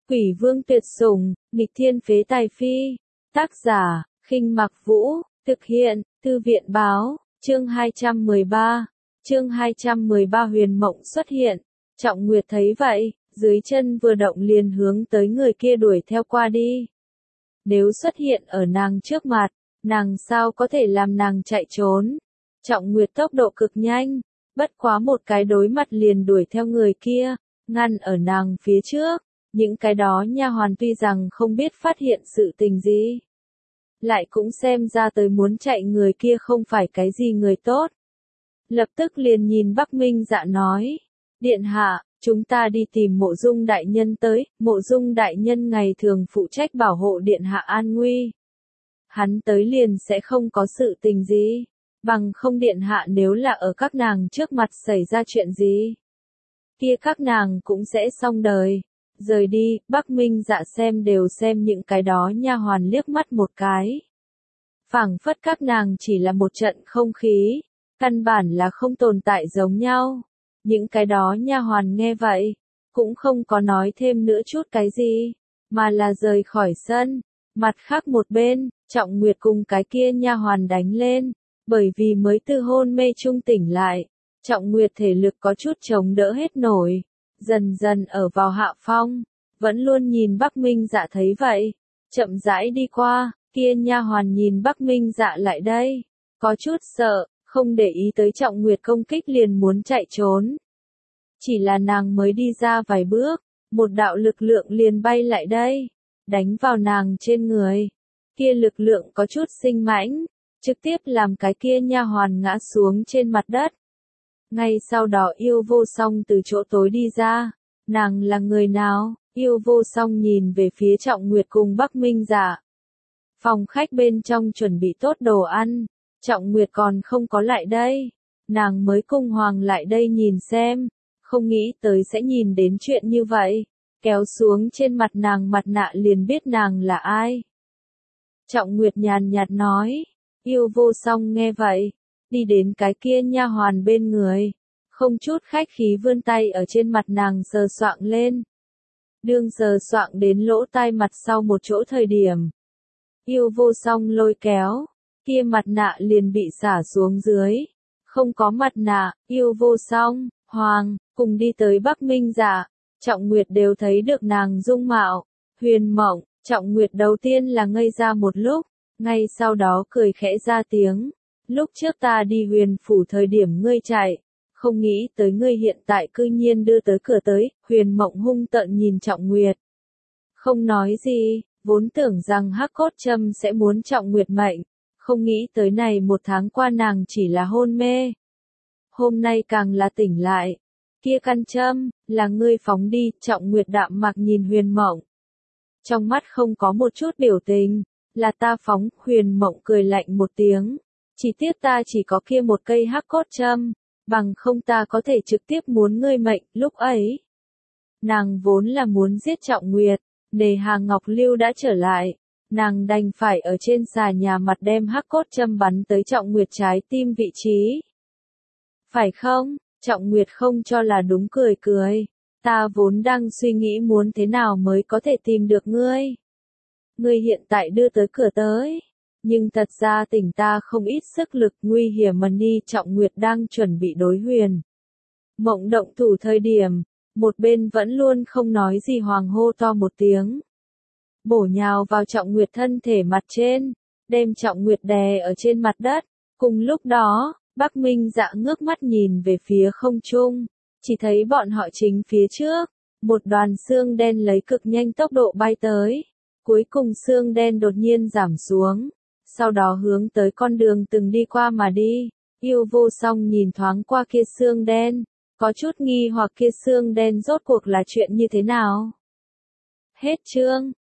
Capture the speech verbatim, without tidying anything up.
Quỷ vương tuyệt sủng, nghịch thiên phế tài phi. Tác giả, Khinh Mặc Vũ, thực hiện, Thư viện báo, chương hai trăm mười ba. Chương hai trăm mười ba Huyền Mộng xuất hiện. Trọng Nguyệt thấy vậy, dưới chân vừa động liền hướng tới người kia đuổi theo qua đi. Nếu xuất hiện ở nàng trước mặt, nàng sao có thể làm nàng chạy trốn. Trọng Nguyệt tốc độ cực nhanh, bất quá một cái đối mặt liền đuổi theo người kia, ngăn ở nàng phía trước. Những cái đó nha hoàn tuy rằng không biết phát hiện sự tình gì, lại cũng xem ra tới muốn chạy người kia không phải cái gì người tốt. Lập tức liền nhìn Bắc Minh Dạ nói, điện hạ, chúng ta đi tìm Mộ Dung đại nhân tới, Mộ Dung đại nhân ngày thường phụ trách bảo hộ điện hạ an nguy. Hắn tới liền sẽ không có sự tình gì, bằng không điện hạ nếu là ở các nàng trước mặt xảy ra chuyện gì, kia các nàng cũng sẽ xong đời. Rời đi, Bắc Minh Dạ xem đều xem những cái đó nha hoàn liếc mắt một cái. Phảng phất các nàng chỉ là một trận không khí, căn bản là không tồn tại giống nhau. Những cái đó nha hoàn nghe vậy, cũng không có nói thêm nữa chút cái gì, mà là rời khỏi sân. Mặt khác một bên, Trọng Nguyệt cùng cái kia nha hoàn đánh lên, bởi vì mới từ hôn mê trung tỉnh lại, Trọng Nguyệt thể lực có chút chống đỡ hết nổi. Dần dần ở vào hạ phong, vẫn luôn nhìn Bắc Minh Dạ thấy vậy, chậm rãi đi qua, kia nha hoàn nhìn Bắc Minh Dạ lại đây, có chút sợ, không để ý tới Trọng Nguyệt công kích liền muốn chạy trốn. Chỉ là nàng mới đi ra vài bước, một đạo lực lượng liền bay lại đây, đánh vào nàng trên người. Kia lực lượng có chút sinh mãnh, trực tiếp làm cái kia nha hoàn ngã xuống trên mặt đất. Ngay sau đó Yêu Vô Song từ chỗ tối đi ra, nàng là người nào? Yêu Vô Song nhìn về phía Trọng Nguyệt cùng Bắc Minh Dạ. Phòng khách bên trong chuẩn bị tốt đồ ăn, Trọng Nguyệt còn không có lại đây, nàng mới cung hoàng lại đây nhìn xem, không nghĩ tới sẽ nhìn đến chuyện như vậy, kéo xuống trên mặt nàng mặt nạ liền biết nàng là ai. Trọng Nguyệt nhàn nhạt nói, Yêu Vô Song nghe vậy, đi đến cái kia nha hoàn bên người, không chút khách khí vươn tay ở trên mặt nàng sờ soạng lên. Đương sờ soạng đến lỗ tai mặt sau một chỗ thời điểm, Yêu Vô Song lôi kéo, kia mặt nạ liền bị xả xuống dưới. Không có mặt nạ, Yêu Vô Song, Hoàng, cùng đi tới Bắc Minh Dạ, Trọng Nguyệt đều thấy được nàng dung mạo, huyền mộng. Trọng Nguyệt đầu tiên là ngây ra một lúc, ngay sau đó cười khẽ ra tiếng. Lúc trước ta đi huyền phủ thời điểm ngươi chạy, không nghĩ tới ngươi hiện tại cư nhiên đưa tới cửa tới. Huyền mộng hung tợn nhìn Trọng Nguyệt, không nói gì, vốn tưởng rằng hắc cốt châm sẽ muốn Trọng Nguyệt mệnh, không nghĩ tới này một tháng qua nàng chỉ là hôn mê. Hôm nay càng là tỉnh lại, kia căn châm, là ngươi phóng đi. Trọng Nguyệt đạm mạc nhìn huyền mộng, trong mắt không có một chút biểu tình, là ta phóng. Huyền mộng cười lạnh một tiếng, chỉ tiếc ta chỉ có kia một cây hắc cốt châm, bằng không ta có thể trực tiếp muốn ngươi mệnh. Lúc ấy, nàng vốn là muốn giết Trọng Nguyệt, nề hà Ngọc Lưu đã trở lại, nàng đành phải ở trên xà nhà mặt đem hắc cốt châm bắn tới Trọng Nguyệt trái tim vị trí. Phải không? Trọng Nguyệt không cho là đúng cười cười, ta vốn đang suy nghĩ muốn thế nào mới có thể tìm được ngươi. Ngươi hiện tại đưa tới cửa tới, nhưng thật ra tỉnh ta không ít sức lực. Nguy hiểm mà đi. Trọng Nguyệt đang chuẩn bị đối huyền mộng động thủ thời điểm, một bên vẫn luôn không nói gì Hoàng hô to một tiếng, bổ nhào vào Trọng Nguyệt thân thể mặt trên, đem Trọng Nguyệt đè ở trên mặt đất. Cùng lúc đó, Bắc Minh Dạ ngước mắt nhìn về phía không trung, chỉ thấy bọn họ chính phía trước, một đoàn xương đen lấy cực nhanh tốc độ bay tới, cuối cùng xương đen đột nhiên giảm xuống, sau đó hướng tới con đường từng đi qua mà đi. Yêu Vô Song nhìn thoáng qua kia xương đen, có chút nghi hoặc kia xương đen rốt cuộc là chuyện như thế nào. Hết chương.